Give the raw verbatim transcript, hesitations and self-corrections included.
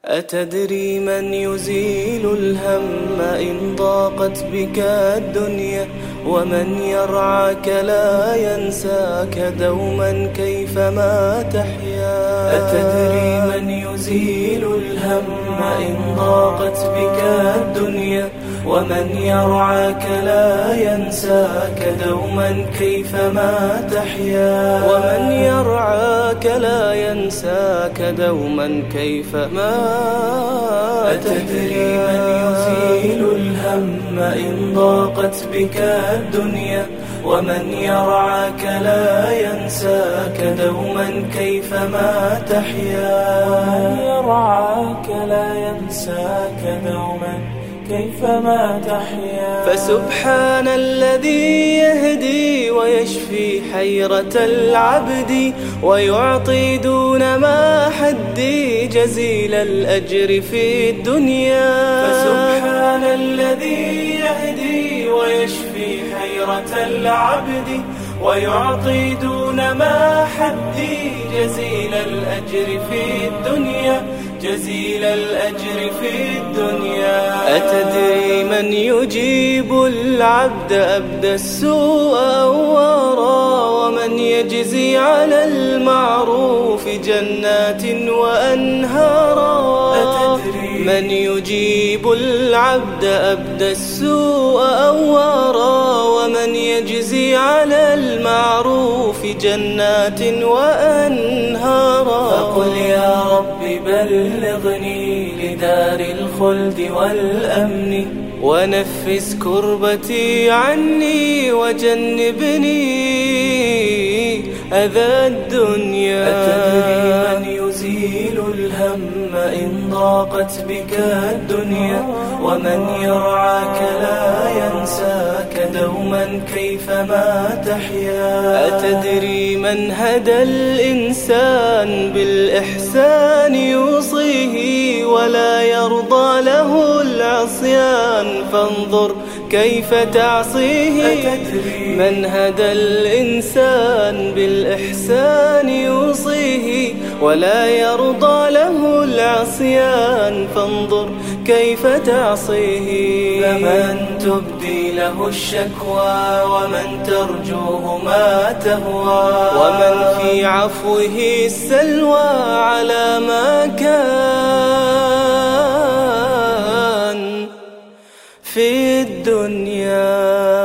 أتدري من يزيل الهم إن ضاقت بك الدنيا، ومن يرعاك لا ينساك دوما كيفما تحيا. أتدري من يزيل الهم إن ضاقت بك الدنيا، ومن يرعاك لا ينساك دوما كيفما تحيا. ومن يرعاك لا ينساك دوما كيفما. أتدري من يزيل الهم إن ضاقت بك الدنيا، ومن يرعاك لا ينساك دوما كيفما تحيا. ومن يرعاك لا ينساك دوما كيفما تحيا. فسبحان الذي يهدي ويشفي حيرة العبد، ويعطي دون ما حدي جزيل الأجر في الدنيا. فسبحان الذي يهدي ويشفي حيرة العبد، ويعطي دون ما حدي جزيل الأجر في الدنيا، جزيل الأجر في الدنيا. أتدري من يجيب العبد أبدى السوء أوارا، ومن يجزي على المعروف جنات وأنهارا. أتدري من يجيب العبد أبدى السوء أوارا، ومن يجزي على المعروف جنات وأنهارا. فقل يا رب بلغني لدار الخلد والأمن، ونفس كربتي عني وجنبني أذى الدنيا. أتدري من يزيل الهم إن ضاقت بك الدنيا، ومن يرعاك لا ينساك دوما كيفما تحيا. أتدري من هدى الإنسان بالإحسان يوصيه، ولا يرضى له العصيان فانظر كيف تعصيه. أتدري من هدى الإنسان بالإحسان يوصيه، ولا يرضى له العصيان فانظر كيف تعصيه. فمن تبدي له الشكوى، ومن ترجوه ما تهوى، ومن في عفوه السلوى على ما كان في الدنيا.